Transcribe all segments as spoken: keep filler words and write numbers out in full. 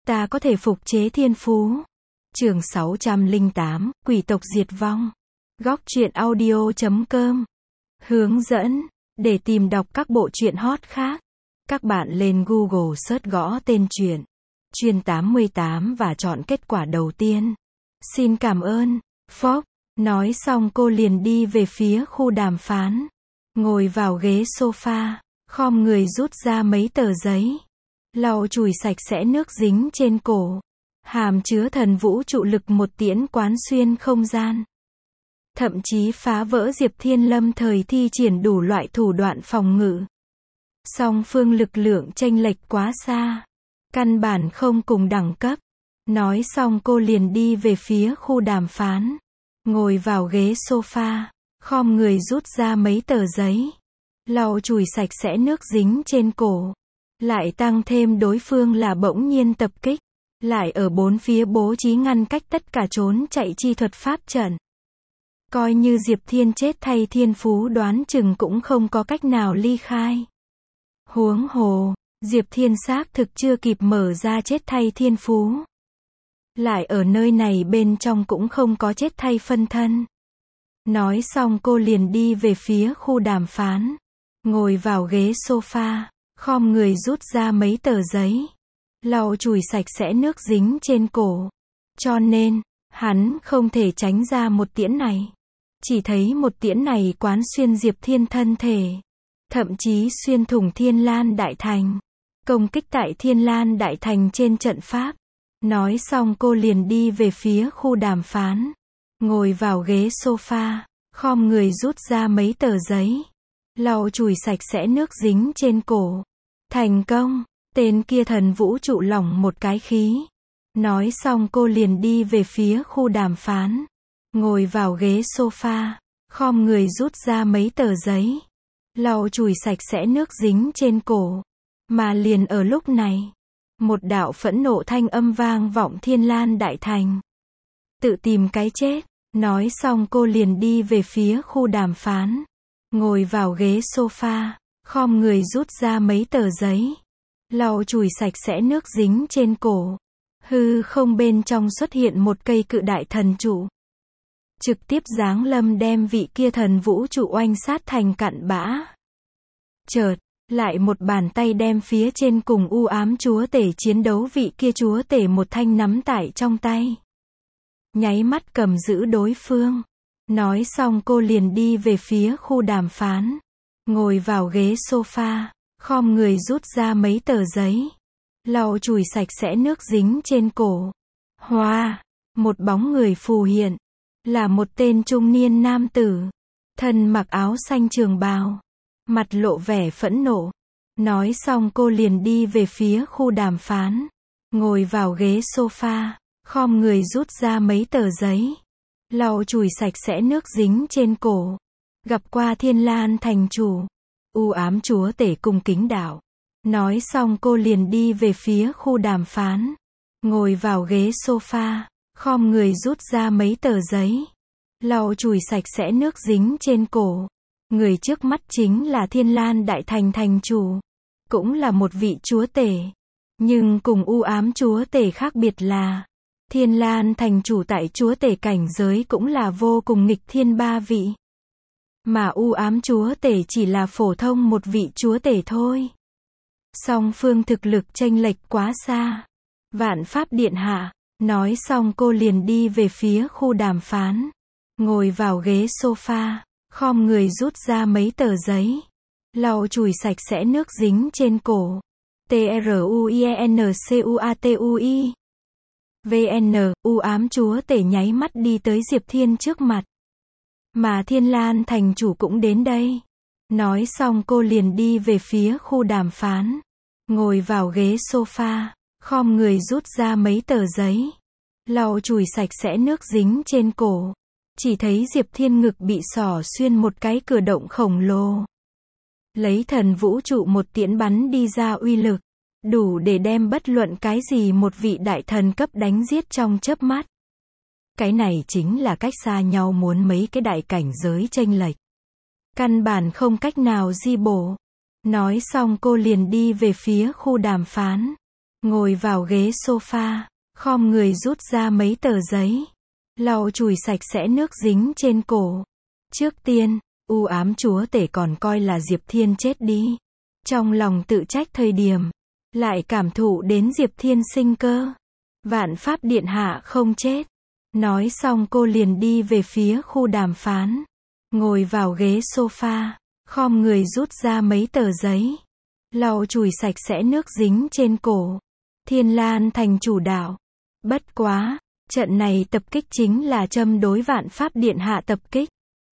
ta có thể phục chế thiên phú. Chương sáu trăm lẻ tám, quỷ tộc diệt vong. Góc truyện audio chấm com. Hướng dẫn. Để tìm đọc các bộ truyện hot khác, các bạn lên Google search gõ tên truyện Truyện tám mươi tám và chọn kết quả đầu tiên. Xin cảm ơn. Phốc. Nói xong cô liền đi về phía khu đàm phán. Ngồi vào ghế sofa, khom người rút ra mấy tờ giấy. Lau chùi sạch sẽ nước dính trên cổ. Hàm chứa thần vũ trụ lực một tiễn quán xuyên không gian. Thậm chí phá vỡ Diệp Thiên lâm thời thi triển đủ loại thủ đoạn phòng ngự. Song phương lực lượng chênh lệch quá xa. Căn bản không cùng đẳng cấp. Nói xong cô liền đi về phía khu đàm phán. Ngồi vào ghế sofa, khom người rút ra mấy tờ giấy. Lau chùi sạch sẽ nước dính trên cổ. Lại tăng thêm đối phương là bỗng nhiên tập kích. Lại ở bốn phía bố trí ngăn cách tất cả trốn chạy chi thuật pháp trận. Coi như Diệp Thiên chết thay thiên phú đoán chừng cũng không có cách nào ly khai. Huống hồ, Diệp Thiên xác thực chưa kịp mở ra chết thay thiên phú. Lại ở nơi này bên trong cũng không có chết thay phân thân. Nói xong cô liền đi về phía khu đàm phán. Ngồi vào ghế sofa, khom người rút ra mấy tờ giấy. Lau chùi sạch sẽ nước dính trên cổ. Cho nên, hắn không thể tránh ra một tiễn này. Chỉ thấy một tiễn này quán xuyên Diệp Thiên thân thể. Thậm chí xuyên thủng Thiên Lan Đại Thành. Công kích tại Thiên Lan Đại Thành trên trận pháp. Nói xong cô liền đi về phía khu đàm phán. Ngồi vào ghế sofa, khom người rút ra mấy tờ giấy. Lau chùi sạch sẽ nước dính trên cổ. Thành công, tên kia thần vũ trụ lỏng một cái khí. Nói xong cô liền đi về phía khu đàm phán. Ngồi vào ghế sofa, khom người rút ra mấy tờ giấy. Lau chùi sạch sẽ nước dính trên cổ. Mà liền ở lúc này, một đạo phẫn nộ thanh âm vang vọng Thiên Lan Đại Thành. Tự tìm cái chết. Nói xong cô liền đi về phía khu đàm phán. Ngồi vào ghế sofa, khom người rút ra mấy tờ giấy. Lau chùi sạch sẽ nước dính trên cổ. Hư không bên trong xuất hiện một cây cự đại thần trụ. Trực tiếp giáng lâm đem vị kia thần vũ trụ oanh sát thành cặn bã. Chợt, lại một bàn tay đem phía trên cùng u ám chúa tể chiến đấu vị kia chúa tể một thanh nắm tại trong tay. Nháy mắt cầm giữ đối phương. Nói xong cô liền đi về phía khu đàm phán. Ngồi vào ghế sofa, khom người rút ra mấy tờ giấy. Lau chùi sạch sẽ nước dính trên cổ. Hoa, một bóng người phù hiện. Là một tên trung niên nam tử. Thân mặc áo xanh trường bào. Mặt lộ vẻ phẫn nộ. Nói xong cô liền đi về phía khu đàm phán. Ngồi vào ghế sofa, khom người rút ra mấy tờ giấy. Lau chùi sạch sẽ nước dính trên cổ. Gặp qua Thiên Lan thành chủ. U ám chúa tể cung kính đạo. Nói xong cô liền đi về phía khu đàm phán. Ngồi vào ghế sofa, khom người rút ra mấy tờ giấy. Lau chùi sạch sẽ nước dính trên cổ. Người trước mắt chính là Thiên Lan Đại Thành thành chủ. Cũng là một vị chúa tể. Nhưng cùng u ám chúa tể khác biệt là, Thiên Lan thành chủ tại chúa tể cảnh giới cũng là vô cùng nghịch thiên ba vị. Mà u ám chúa tể chỉ là phổ thông một vị chúa tể thôi. Song phương thực lực chênh lệch quá xa. Vạn pháp điện hạ. Nói xong cô liền đi về phía khu đàm phán. Ngồi vào ghế sofa, khom người rút ra mấy tờ giấy. Lau chùi sạch sẽ nước dính trên cổ. T R U I N C U A T U I. V N, u ám chúa tể nháy mắt đi tới Diệp Thiên trước mặt. Mà Thiên Lan thành chủ cũng đến đây. Nói xong cô liền đi về phía khu đàm phán. Ngồi vào ghế sofa, khom người rút ra mấy tờ giấy. Lau chùi sạch sẽ nước dính trên cổ. Chỉ thấy Diệp Thiên ngực bị xỏ xuyên một cái cửa động khổng lồ. Lấy thần vũ trụ một tiễn bắn đi ra uy lực. Đủ để đem bất luận cái gì một vị đại thần cấp đánh giết trong chớp mắt. Cái này chính là cách xa nhau muốn mấy cái đại cảnh giới chênh lệch. Căn bản không cách nào di bổ. Nói xong cô liền đi về phía khu đàm phán. ngồi vào ghế sofa, khom người rút ra mấy tờ giấy, lau chùi sạch sẽ nước dính trên cổ. Trước tiên, u ám chúa tể còn coi là Diệp Thiên chết đi. Trong lòng tự trách thời điểm, lại cảm thụ đến Diệp Thiên sinh cơ. Vạn Pháp Điện Hạ không chết. Nói xong cô liền đi về phía khu đàm phán. Ngồi vào ghế sofa, khom người rút ra mấy tờ giấy, lau chùi sạch sẽ nước dính trên cổ. Thiên Lan Thành chủ đạo. Bất quá, trận này tập kích chính là châm đối Vạn Pháp Điện Hạ tập kích.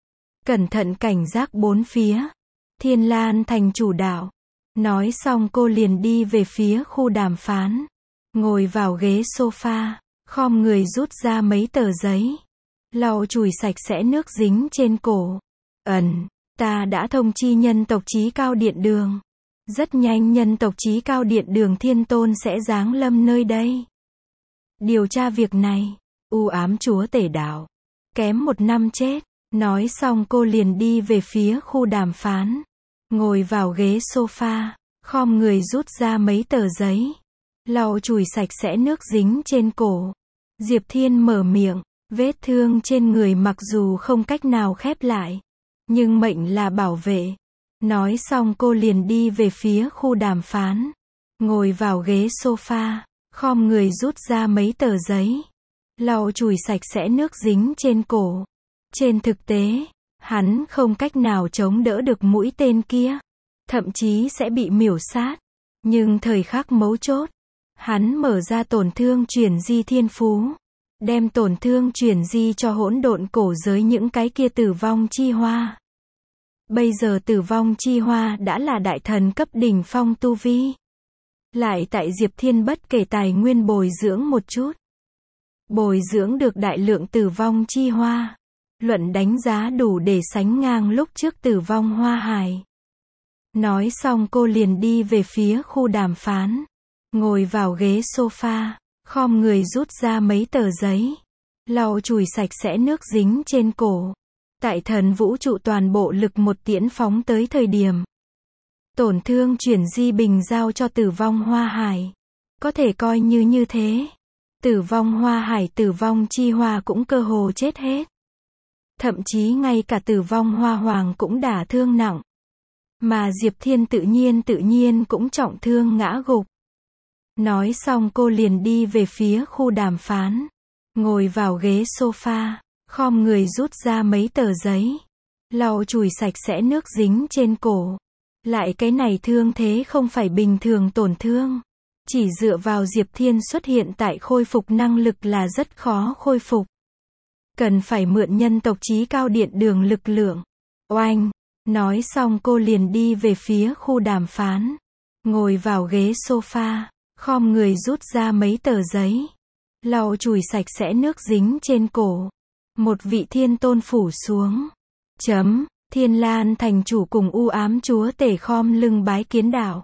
Cẩn thận cảnh giác bốn phía. Thiên Lan Thành chủ đạo. Nói xong cô liền đi về phía khu đàm phán. Ngồi vào ghế sofa, khom người rút ra mấy tờ giấy, lau chùi sạch sẽ nước dính trên cổ. Ẩn, ta đã thông chi nhân tộc Chí Cao Điện Đường. Rất nhanh nhân tộc Chí Cao Điện Đường Thiên Tôn sẽ giáng lâm nơi đây. Điều tra việc này, u ám chúa tể đạo. Kém một năm chết. Nói xong cô liền đi về phía khu đàm phán. Ngồi vào ghế sofa, khom người rút ra mấy tờ giấy, lau chùi sạch sẽ nước dính trên cổ. Diệp Thiên mở miệng, vết thương trên người mặc dù không cách nào khép lại, nhưng mệnh là bảo vệ. Nói xong cô liền đi về phía khu đàm phán. Ngồi vào ghế sofa, khom người rút ra mấy tờ giấy, lau chùi sạch sẽ nước dính trên cổ. Trên thực tế, hắn không cách nào chống đỡ được mũi tên kia, thậm chí sẽ bị miểu sát. Nhưng thời khắc mấu chốt, hắn mở ra tổn thương chuyển di thiên phú, đem tổn thương chuyển di cho hỗn độn cổ giới những cái kia tử vong chi hoa. Bây giờ tử vong chi hoa đã là đại thần cấp đỉnh phong tu vi. Lại tại Diệp Thiên bất kể tài nguyên bồi dưỡng một chút, bồi dưỡng được đại lượng tử vong chi hoa. Luận đánh giá đủ để sánh ngang lúc trước tử vong hoa hải. Nói xong cô liền đi về phía khu đàm phán. Ngồi vào ghế sofa, khom người rút ra mấy tờ giấy, lau chùi sạch sẽ nước dính trên cổ. Tại thần vũ trụ toàn bộ lực một tiễn phóng tới thời điểm, tổn thương chuyển di bình giao cho tử vong hoa hải. Có thể coi như như thế. Tử vong hoa hải tử vong chi hoa cũng cơ hồ chết hết. Thậm chí ngay cả tử vong hoa hoàng cũng đả thương nặng. Mà Diệp Thiên tự nhiên tự nhiên cũng trọng thương ngã gục. Nói xong cô liền đi về phía khu đàm phán. Ngồi vào ghế sofa, khom người rút ra mấy tờ giấy, lau chùi sạch sẽ nước dính trên cổ. Lại cái này thương thế không phải bình thường tổn thương. Chỉ dựa vào Diệp Thiên xuất hiện tại khôi phục năng lực là rất khó khôi phục. Cần phải mượn nhân tộc Chí Cao Điện Đường lực lượng. Oanh! Nói xong cô liền đi về phía khu đàm phán. Ngồi vào ghế sofa, khom người rút ra mấy tờ giấy, lau chùi sạch sẽ nước dính trên cổ. Một vị thiên tôn phủ xuống. Chấm, Thiên Lan Thành chủ cùng u ám chúa tể khom lưng bái kiến đạo.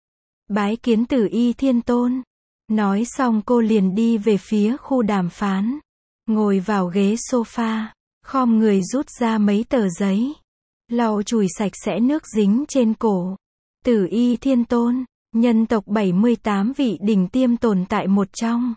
Bái kiến Tử Y Thiên Tôn. Nói xong cô liền đi về phía khu đàm phán. Ngồi vào ghế sofa, khom người rút ra mấy tờ giấy, lau chùi sạch sẽ nước dính trên cổ. Tử Y Thiên Tôn, nhân tộc bảy mươi tám vị đỉnh tiêm tồn tại một trong.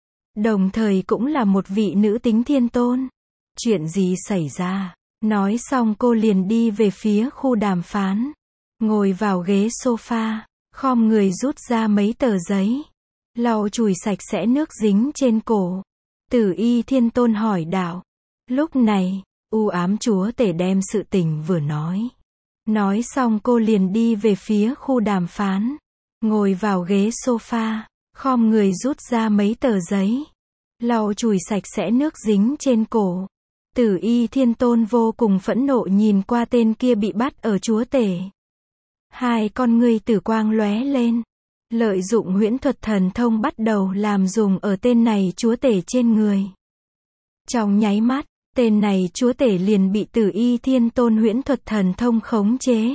Đồng thời cũng là một vị nữ tính thiên tôn. Chuyện gì xảy ra? Nói xong cô liền đi về phía khu đàm phán. Ngồi vào ghế sofa, khom người rút ra mấy tờ giấy, lau chùi sạch sẽ nước dính trên cổ. Tử Y Thiên Tôn hỏi đạo. Lúc này, u ám chúa tể đem sự tình vừa nói. Nói xong cô liền đi về phía khu đàm phán. Ngồi vào ghế sofa, khom người rút ra mấy tờ giấy, lau chùi sạch sẽ nước dính trên cổ. Tử Y Thiên Tôn vô cùng phẫn nộ nhìn qua tên kia bị bắt ở chúa tể. Hai con ngươi tử quang lóe lên. Lợi dụng huyễn thuật thần thông bắt đầu làm dùng ở tên này chúa tể trên người. Trong nháy mắt, tên này chúa tể liền bị Tử Y Thiên Tôn huyễn thuật thần thông khống chế.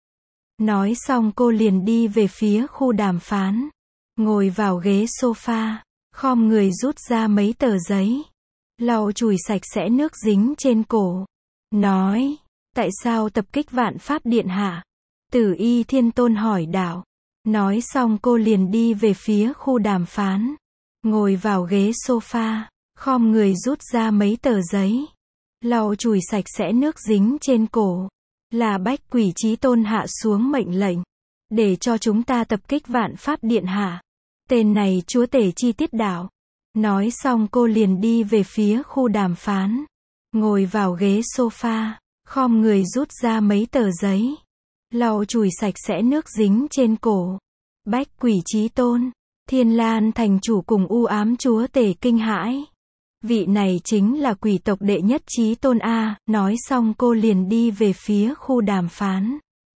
Nói xong cô liền đi về phía khu đàm phán. Ngồi vào ghế sofa, khom người rút ra mấy tờ giấy, lau chùi sạch sẽ nước dính trên cổ. Nói, tại sao tập kích Vạn Pháp Điện Hạ? Tử Y Thiên Tôn hỏi đạo. Nói xong cô liền đi về phía khu đàm phán. Ngồi vào ghế sofa, khom người rút ra mấy tờ giấy. Lau chùi sạch sẽ nước dính trên cổ. Là Bách Quỷ Chí Tôn hạ xuống mệnh lệnh. Để cho chúng ta tập kích Vạn Pháp Điện Hạ. Tên này chúa tể Chi Tiết Đạo. Nói xong cô liền đi về phía khu đàm phán. Ngồi vào ghế sofa, khom người rút ra mấy tờ giấy. Lau chùi sạch sẽ nước dính trên cổ. Bách Quỷ Chí Tôn, Thiên Lan thành chủ cùng u ám chúa tể kinh hãi. Vị này chính là quỷ tộc đệ nhất Chí Tôn A. Nói xong cô liền đi về phía khu đàm phán.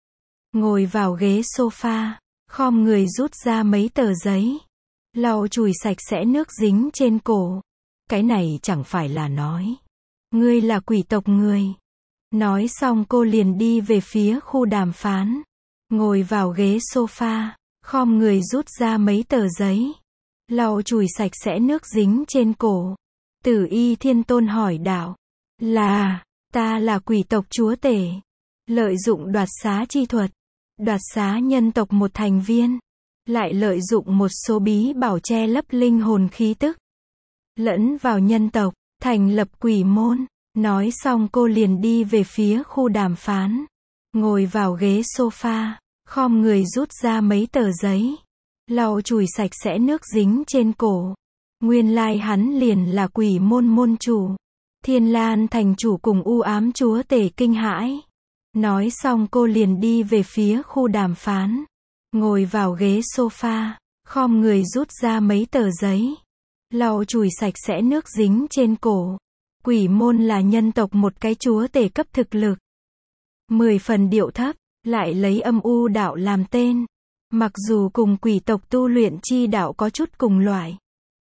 Ngồi vào ghế sofa, khom người rút ra mấy tờ giấy. Lau chùi sạch sẽ nước dính trên cổ. Cái này chẳng phải là nói. Ngươi là quỷ tộc người. Nói xong cô liền đi về phía khu đàm phán. Ngồi vào ghế sofa, khom người rút ra mấy tờ giấy. Lau chùi sạch sẽ nước dính trên cổ. Tử Y Thiên Tôn hỏi đạo. Là, ta là quỷ tộc chúa tể. Lợi dụng đoạt xá chi thuật. Đoạt xá nhân tộc một thành viên. Lại lợi dụng một số bí bảo che lấp linh hồn khí tức. Lẫn vào nhân tộc, thành lập quỷ môn. Nói xong cô liền đi về phía khu đàm phán. Ngồi vào ghế sofa, khom người rút ra mấy tờ giấy. Lau chùi sạch sẽ nước dính trên cổ. Nguyên lai hắn liền là quỷ môn môn chủ. Thiên Lan thành chủ cùng u ám chúa tể kinh hãi. Nói xong cô liền đi về phía khu đàm phán. Ngồi vào ghế sofa, khom người rút ra mấy tờ giấy. Lau chùi sạch sẽ nước dính trên cổ. Quỷ môn là nhân tộc một cái chúa tể cấp thực lực. Mười phần điệu thấp, lại lấy âm u đạo làm tên. Mặc dù cùng quỷ tộc tu luyện chi đạo có chút cùng loại.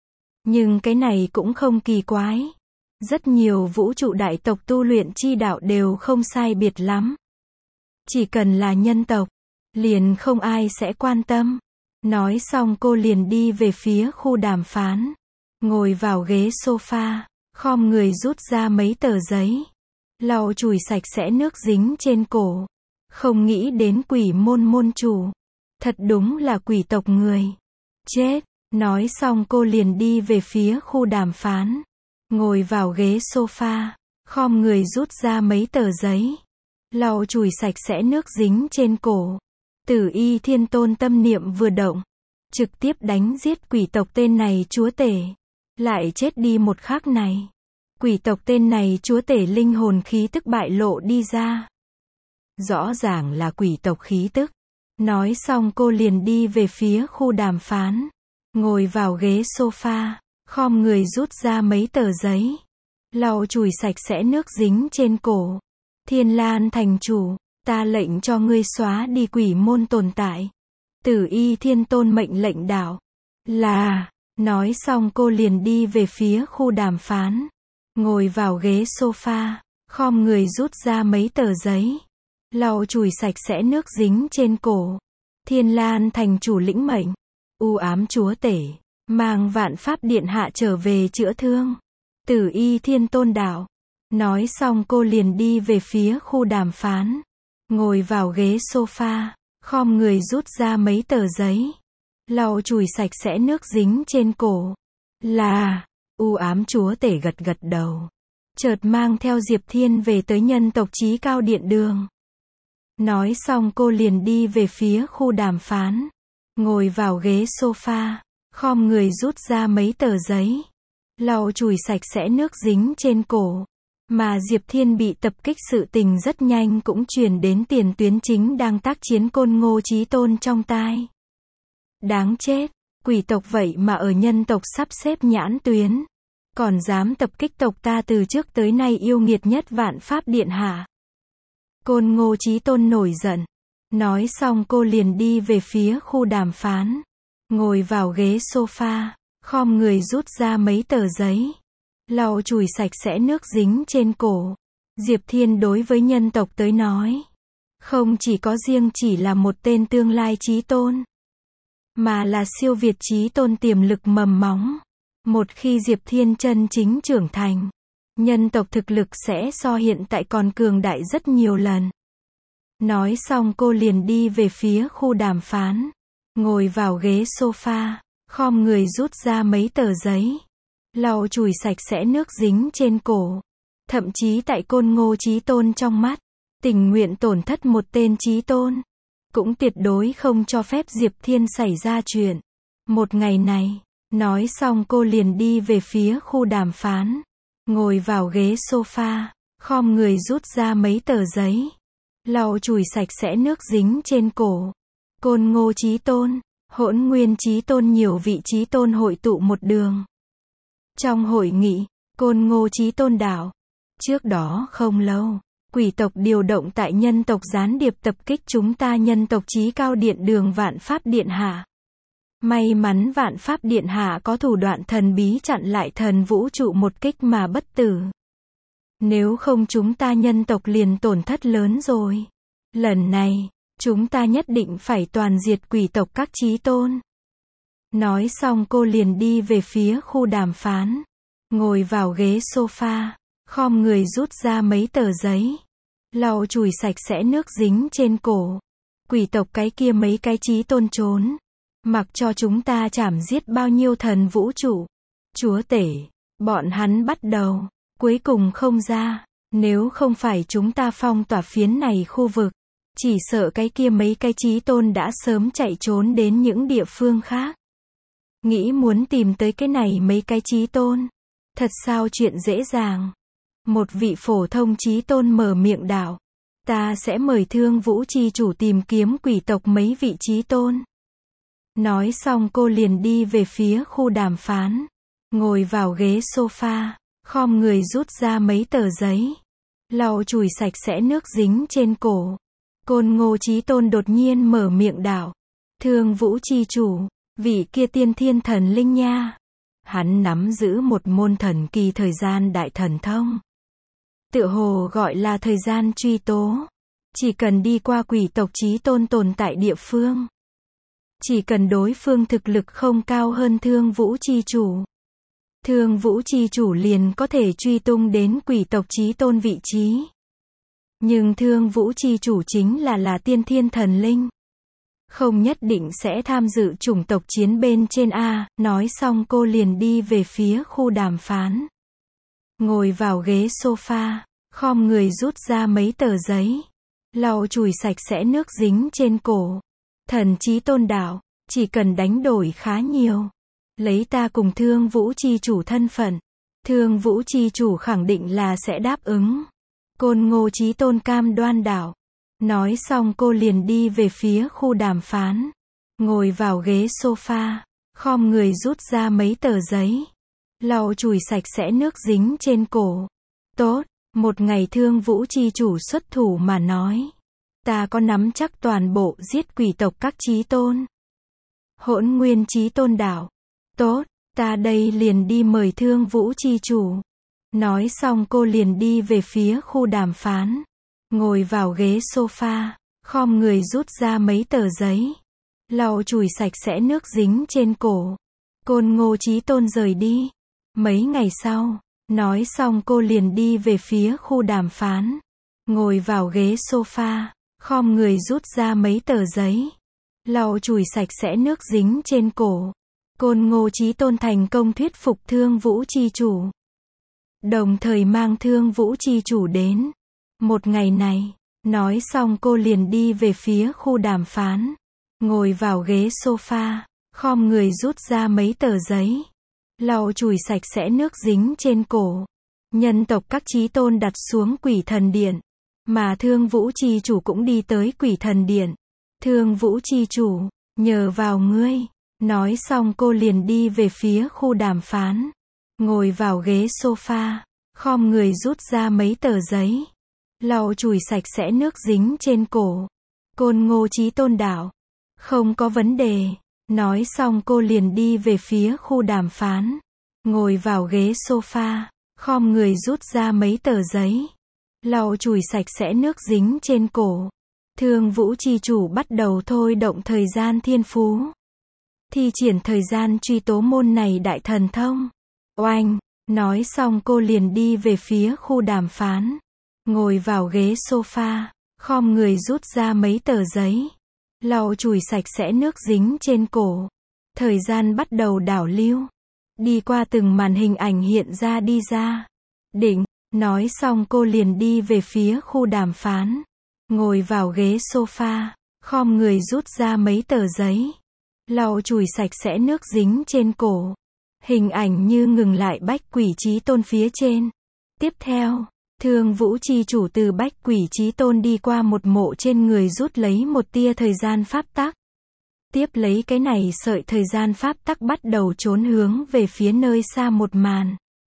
Nhưng cái này cũng không kỳ quái. Rất nhiều vũ trụ đại tộc tu luyện chi đạo đều không sai biệt lắm. Chỉ cần là nhân tộc, liền không ai sẽ quan tâm. Nói xong cô liền đi về phía khu đàm phán. Ngồi vào ghế sofa, khom người rút ra mấy tờ giấy. Lau chùi sạch sẽ nước dính trên cổ. Không nghĩ đến quỷ môn môn chủ. Thật đúng là quỷ tộc người. Chết. Nói xong cô liền đi về phía khu đàm phán. Ngồi vào ghế sofa, khom người rút ra mấy tờ giấy. Lau chùi sạch sẽ nước dính trên cổ. Tử Y Thiên Tôn tâm niệm vừa động. Trực tiếp đánh giết quỷ tộc tên này chúa tể. Lại chết đi một khắc này. Quỷ tộc tên này chúa tể linh hồn khí tức bại lộ đi ra. Rõ ràng là quỷ tộc khí tức. Nói xong cô liền đi về phía khu đàm phán. Ngồi vào ghế sofa, khom người rút ra mấy tờ giấy. Lau chùi sạch sẽ nước dính trên cổ. Thiên Lan thành chủ, ta lệnh cho ngươi xóa đi quỷ môn tồn tại. Tử Y Thiên Tôn mệnh lệnh đạo. Là, nói xong cô liền đi về phía khu đàm phán. Ngồi vào ghế sofa, khom người rút ra mấy tờ giấy. Lau chùi sạch sẽ nước dính trên cổ. Thiên Lan thành chủ lĩnh mệnh. U ám chúa tể, mang Vạn Pháp Điện Hạ trở về chữa thương. Tử Y Thiên Tôn đạo. Nói xong cô liền đi về phía khu đàm phán. Ngồi vào ghế sofa, khom người rút ra mấy tờ giấy. Lau chùi sạch sẽ nước dính trên cổ. Là, u ám chúa tể gật gật đầu. Chợt mang theo Diệp Thiên về tới nhân tộc chí cao điện đường. Nói xong cô liền đi về phía khu đàm phán. Ngồi vào ghế sofa, khom người rút ra mấy tờ giấy. Lau chùi sạch sẽ nước dính trên cổ. Mà Diệp Thiên bị tập kích sự tình rất nhanh cũng truyền đến tiền tuyến chính đang tác chiến Côn Ngô Chí Tôn trong tai. Đáng chết, quỷ tộc vậy mà ở nhân tộc sắp xếp nhãn tuyến. Còn dám tập kích tộc ta từ trước tới nay yêu nghiệt nhất Vạn Pháp Điện Hạ. Côn Ngô Chí Tôn nổi giận. Nói xong cô liền đi về phía khu đàm phán. Ngồi vào ghế sofa, khom người rút ra mấy tờ giấy. Lau chùi sạch sẽ nước dính trên cổ. Diệp Thiên đối với nhân tộc tới nói. Không chỉ có riêng chỉ là một tên tương lai chí tôn. Mà là siêu việt chí tôn tiềm lực mầm móng. Một khi Diệp Thiên chân chính trưởng thành. Nhân tộc thực lực sẽ so hiện tại còn cường đại rất nhiều lần. Nói xong cô liền đi về phía khu đàm phán. ngồi vào ghế sofa, khom người rút ra mấy tờ giấy, lau chùi sạch sẽ nước dính trên cổ. Thậm chí tại Côn Ngô Chí Tôn trong mắt, tình nguyện tổn thất một tên Chí Tôn, cũng tuyệt đối không cho phép Diệp Thiên xảy ra chuyện. Một ngày này, nói xong cô liền đi về phía khu đàm phán, ngồi vào ghế sofa, khom người rút ra mấy tờ giấy, lau chùi sạch sẽ nước dính trên cổ. Côn Ngô Chí Tôn, Hỗn Nguyên Chí Tôn, nhiều vị Chí Tôn hội tụ một đường. Trong hội nghị, Côn Ngô Chí Tôn đạo, trước đó không lâu, quỷ tộc điều động tại nhân tộc gián điệp tập kích chúng ta nhân tộc Chí Cao Điện Đường Vạn Pháp Điện Hạ. May mắn Vạn Pháp Điện Hạ có thủ đoạn thần bí chặn lại thần vũ trụ một kích mà bất tử. Nếu không chúng ta nhân tộc liền tổn thất lớn rồi. Lần này, chúng ta nhất định phải toàn diệt quỷ tộc các Chí Tôn. Nói xong cô liền đi về phía khu đàm phán, ngồi vào ghế sofa, khom người rút ra mấy tờ giấy, lau chùi sạch sẽ nước dính trên cổ. Quỷ tộc cái kia mấy cái Chí Tôn trốn, mặc cho chúng ta chảm giết bao nhiêu thần vũ trụ, chúa tể, bọn hắn bắt đầu, cuối cùng không ra. Nếu không phải chúng ta phong tỏa phiến này khu vực, chỉ sợ cái kia mấy cái Chí Tôn đã sớm chạy trốn đến những địa phương khác. Nghĩ muốn tìm tới cái này mấy cái Chí Tôn, thật sao chuyện dễ dàng. Một vị phổ thông Chí Tôn mở miệng đạo, ta sẽ mời Thương Vũ Chi Chủ tìm kiếm quỷ tộc mấy vị Chí Tôn. Nói xong cô liền đi về phía khu đàm phán, ngồi vào ghế sofa, khom người rút ra mấy tờ giấy, lau chùi sạch sẽ nước dính trên cổ. Côn Ngô Chí Tôn đột nhiên mở miệng đạo, Thương Vũ Chi Chủ, vị kia tiên thiên thần linh nha. Hắn nắm giữ một môn thần kỳ thời gian đại thần thông. Tựa hồ gọi là thời gian truy tố. Chỉ cần đi qua quỷ tộc Chí Tôn tồn tại địa phương, chỉ cần đối phương thực lực không cao hơn Thương Vũ Chi Chủ, Thương Vũ Chi Chủ liền có thể truy tung đến quỷ tộc Chí Tôn vị trí. Nhưng Thương Vũ Chi Chủ chính là là tiên thiên thần linh, không nhất định sẽ tham dự chủng tộc chiến bên trên a. Nói xong cô liền đi về phía khu đàm phán, ngồi vào ghế sofa, khom người rút ra mấy tờ giấy, lau chùi sạch sẽ nước dính trên cổ. Thần Chí Tôn đạo, chỉ cần đánh đổi khá nhiều, lấy ta cùng Thương Vũ Chi Chủ thân phận, Thương Vũ Chi Chủ khẳng định là sẽ đáp ứng. Côn Ngô Chí Tôn cam đoan đạo. Nói xong cô liền đi về phía khu đàm phán, ngồi vào ghế sofa, khom người rút ra mấy tờ giấy, lau chùi sạch sẽ nước dính trên cổ. Tốt, một ngày Thương Vũ Chi Chủ xuất thủ mà nói, ta có nắm chắc toàn bộ giết quỷ tộc các Chí Tôn. Hỗn Nguyên Chí Tôn đạo, tốt, ta đây liền đi mời Thương Vũ Chi Chủ. Nói xong cô liền đi về phía khu đàm phán, ngồi vào ghế sofa, khom người rút ra mấy tờ giấy, lau chùi sạch sẽ nước dính trên cổ. Côn Ngô Chí Tôn rời đi. Mấy ngày sau, nói xong cô liền đi về phía khu đàm phán, ngồi vào ghế sofa, khom người rút ra mấy tờ giấy, lau chùi sạch sẽ nước dính trên cổ. Côn Ngô Chí Tôn thành công thuyết phục Thương Vũ Chi Chủ, đồng thời mang Thương Vũ Chi Chủ đến. Một ngày này, nói xong cô liền đi về phía khu đàm phán, ngồi vào ghế sofa, khom người rút ra mấy tờ giấy, lau chùi sạch sẽ nước dính trên cổ. Nhân tộc các Chí Tôn đặt xuống Quỷ Thần Điện, mà Thương Vũ Chi Chủ cũng đi tới Quỷ Thần Điện. Thương Vũ Chi Chủ, nhờ vào ngươi. Nói xong cô liền đi về phía khu đàm phán, ngồi vào ghế sofa, khom người rút ra mấy tờ giấy, lau chùi sạch sẽ nước dính trên cổ. Côn Ngô Chí Tôn đạo, không có vấn đề. Nói xong cô liền đi về phía khu đàm phán, ngồi vào ghế sofa, khom người rút ra mấy tờ giấy, lau chùi sạch sẽ nước dính trên cổ. Thương Vũ Chi Chủ bắt đầu thôi động thời gian thiên phú, thi triển thời gian truy tố môn này đại thần thông. Oanh! Nói xong cô liền đi về phía khu đàm phán, ngồi vào ghế sofa, khom người rút ra mấy tờ giấy, lau chùi sạch sẽ nước dính trên cổ. Thời gian bắt đầu đảo lưu. Đi qua từng màn hình ảnh hiện ra đi ra. Định, nói xong cô liền đi về phía khu đàm phán. Ngồi vào ghế sofa, khom người rút ra mấy tờ giấy. Lau chùi sạch sẽ nước dính trên cổ. Hình ảnh như ngừng lại Bách Quỷ Chí Tôn phía trên. Tiếp theo, Thương Vũ chi chủ từ Bách Quỷ Chí Tôn đi qua một mộ trên người rút lấy một tia thời gian pháp tắc. Tiếp lấy cái này sợi thời gian pháp tắc bắt đầu trốn hướng về phía nơi xa một màn.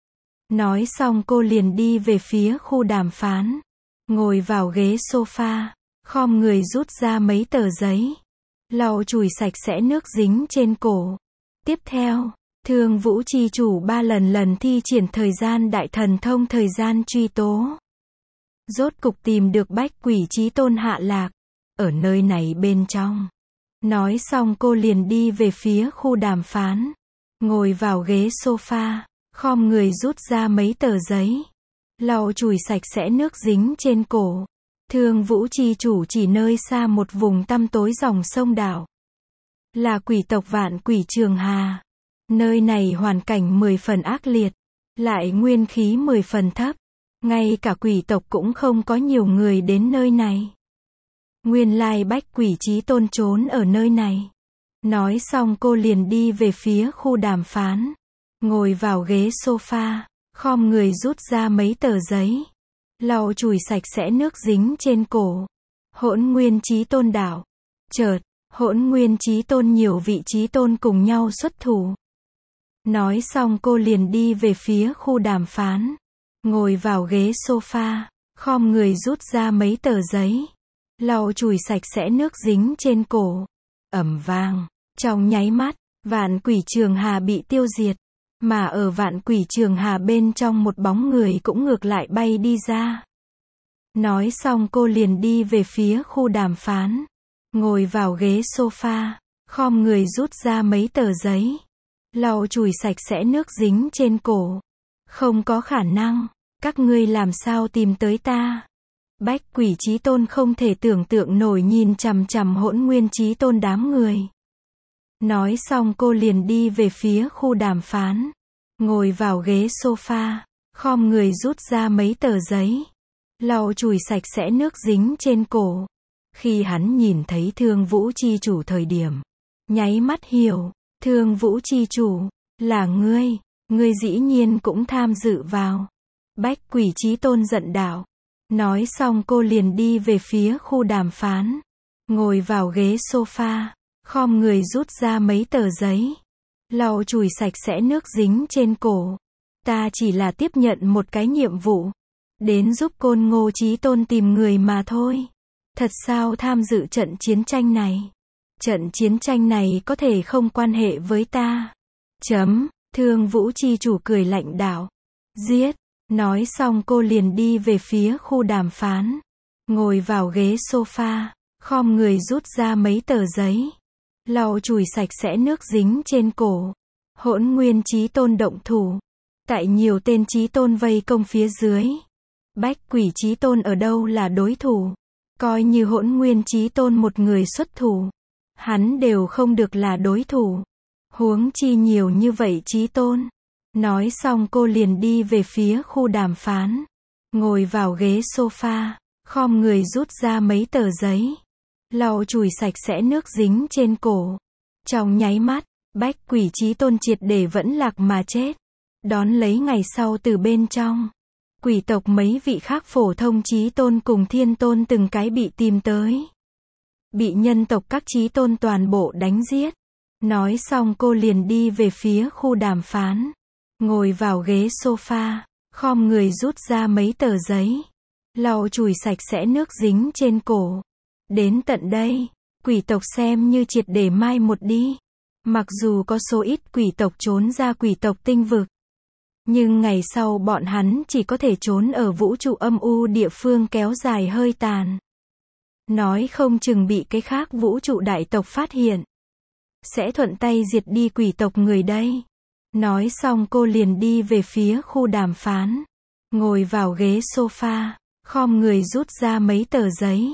Nói xong cô liền đi về phía khu đàm phán. Ngồi vào ghế sofa, khom người rút ra mấy tờ giấy. Lau chùi sạch sẽ nước dính trên cổ. Tiếp theo, Thương Vũ chi chủ ba lần lần thi triển thời gian đại thần thông thời gian truy tố. Rốt cục tìm được Bách Quỷ Chí Tôn hạ lạc. Ở nơi này bên trong. Nói xong cô liền đi về phía khu đàm phán. Ngồi vào ghế sofa, khom người rút ra mấy tờ giấy. Lau chùi sạch sẽ nước dính trên cổ. Thương Vũ chi chủ chỉ nơi xa một vùng tăm tối dòng sông đảo. Là quỷ tộc Vạn Quỷ Trường Hà. Nơi này hoàn cảnh mười phần ác liệt. Lại nguyên khí mười phần thấp. Ngay cả quỷ tộc cũng không có nhiều người đến nơi này. Nguyên lai Bách Quỷ Chí Tôn trốn ở nơi này. Nói xong cô liền đi về phía khu đàm phán. Ngồi vào ghế sofa, khom người rút ra mấy tờ giấy. Lau chùi sạch sẽ nước dính trên cổ. Hỗn Nguyên Chí Tôn đảo. Chợt, Hỗn Nguyên Chí Tôn nhiều vị Chí Tôn cùng nhau xuất thủ. Nói xong cô liền đi về phía khu đàm phán. Ngồi vào ghế sofa, khom người rút ra mấy tờ giấy. Lau chùi sạch sẽ nước dính trên cổ. Ầm vang, trong nháy mắt, Vạn Quỷ Trường Hà bị tiêu diệt. Mà ở Vạn Quỷ Trường Hà bên trong một bóng người cũng ngược lại bay đi ra. Nói xong cô liền đi về phía khu đàm phán. Ngồi vào ghế sofa, khom người rút ra mấy tờ giấy. Lau chùi sạch sẽ nước dính trên cổ. Không có khả năng, các ngươi làm sao tìm tới ta? Bách Quỷ Chí Tôn không thể tưởng tượng nổi nhìn chằm chằm Hỗn Nguyên Chí Tôn đám người. Nói xong cô liền đi về phía khu đàm phán. Ngồi vào ghế sofa, khom người rút ra mấy tờ giấy. Lau chùi sạch sẽ nước dính trên cổ. Khi hắn nhìn thấy Thương Vũ chi chủ thời điểm, nháy mắt hiểu, Thương Vũ chi chủ, là ngươi, ngươi dĩ nhiên cũng tham dự vào. Bách Quỷ Chí Tôn giận đạo. Nói xong cô liền đi về phía khu đàm phán. Ngồi vào ghế sofa, khom người rút ra mấy tờ giấy. Lau chùi sạch sẽ nước dính trên cổ. Ta chỉ là tiếp nhận một cái nhiệm vụ. Đến giúp Côn Ngô Chí Tôn tìm người mà thôi. Thật sao tham dự trận chiến tranh này? Trận chiến tranh này có thể không quan hệ với ta. Chấm, Thương Vũ chi chủ cười lạnh đạo. Giết. Nói xong cô liền đi về phía khu đàm phán. Ngồi vào ghế sofa, khom người rút ra mấy tờ giấy. Lau chùi sạch sẽ nước dính trên cổ. Hỗn Nguyên Chí Tôn động thủ. Tại nhiều tên Chí Tôn vây công phía dưới. Bách Quỷ Chí Tôn ở đâu là đối thủ. Coi như Hỗn Nguyên Chí Tôn một người xuất thủ. Hắn đều không được là đối thủ. Huống chi nhiều như vậy Chí Tôn. Nói xong cô liền đi về phía khu đàm phán. Ngồi vào ghế sofa, khom người rút ra mấy tờ giấy. Lau chùi sạch sẽ nước dính trên cổ. Trong nháy mắt, Bách Quỷ Chí Tôn triệt để vẫn lạc mà chết. Đón lấy ngày sau từ bên trong. Quỷ tộc mấy vị khác phổ thông Chí Tôn cùng Thiên Tôn từng cái bị tìm tới. Bị nhân tộc các Chí Tôn toàn bộ đánh giết. Nói xong cô liền đi về phía khu đàm phán. Ngồi vào ghế sofa, khom người rút ra mấy tờ giấy. Lau chùi sạch sẽ nước dính trên cổ. Đến tận đây, quỷ tộc xem như triệt để mai một đi. Mặc dù có số ít quỷ tộc trốn ra quỷ tộc tinh vực. Nhưng ngày sau bọn hắn chỉ có thể trốn ở vũ trụ âm u địa phương kéo dài hơi tàn. Nói không chừng bị cái khác vũ trụ đại tộc phát hiện. Sẽ thuận tay diệt đi quỷ tộc người đây. Nói xong cô liền đi về phía khu đàm phán. Ngồi vào ghế sofa, khom người rút ra mấy tờ giấy.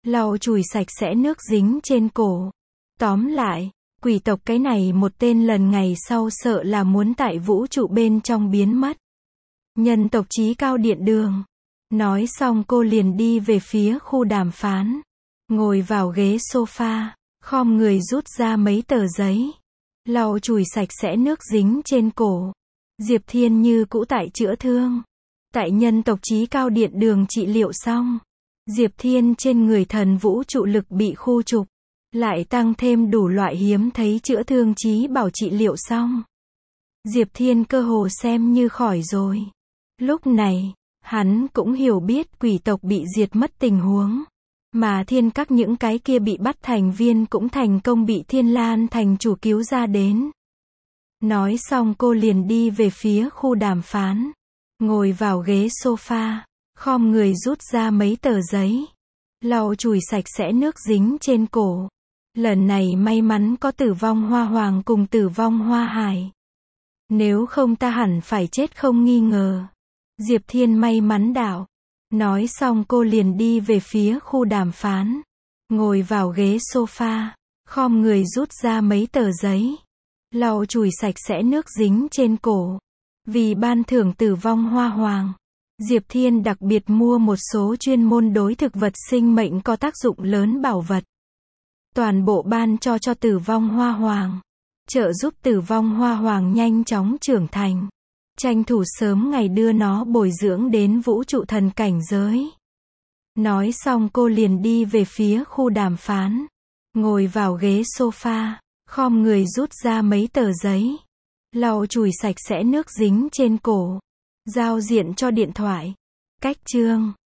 lau chùi sạch sẽ nước dính trên cổ. Tóm lại, quỷ tộc cái này một tên lần ngày sau sợ là muốn tại vũ trụ bên trong biến mất. Nhân tộc trí cao điện đường. Nói xong cô liền đi về phía khu đàm phán. Ngồi vào ghế sofa, khom người rút ra mấy tờ giấy. Lau chùi sạch sẽ nước dính trên cổ. Diệp Thiên như cũ tại chữa thương. Tại nhân tộc trí cao điện đường trị liệu xong. Diệp Thiên trên người thần vũ trụ lực bị khu trục. Lại tăng thêm đủ loại hiếm thấy chữa thương trí bảo trị liệu xong. Diệp Thiên cơ hồ xem như khỏi rồi. Lúc này, hắn cũng hiểu biết quỷ tộc bị diệt mất tình huống. Mà thiên các những cái kia bị bắt thành viên cũng thành công bị Thiên Lan thành chủ cứu ra đến. Nói xong cô liền đi về phía khu đàm phán. Ngồi vào ghế sofa, khom người rút ra mấy tờ giấy. Lau chùi sạch sẽ nước dính trên cổ. Lần này may mắn có Tử Vong Hoa Hoàng cùng Tử Vong Hoa Hải. Nếu không ta hẳn phải chết không nghi ngờ. Diệp Thiên may mắn đạo. Nói xong cô liền đi về phía khu đàm phán. Ngồi vào ghế sofa, khom người rút ra mấy tờ giấy. Lau chùi sạch sẽ nước dính trên cổ. Vì ban thưởng Tử Vong Hoa Hoàng, Diệp Thiên đặc biệt mua một số chuyên môn đối thực vật sinh mệnh có tác dụng lớn bảo vật. Toàn bộ ban cho cho Tử Vong Hoa Hoàng. Trợ giúp Tử Vong Hoa Hoàng nhanh chóng trưởng thành. Tranh thủ sớm ngày đưa nó bồi dưỡng đến vũ trụ thần cảnh giới. Nói xong cô liền đi về phía khu đàm phán. Ngồi vào ghế sofa, khom người rút ra mấy tờ giấy. Lau chùi sạch sẽ nước dính trên cổ. Giao diện cho điện thoại. Cách chương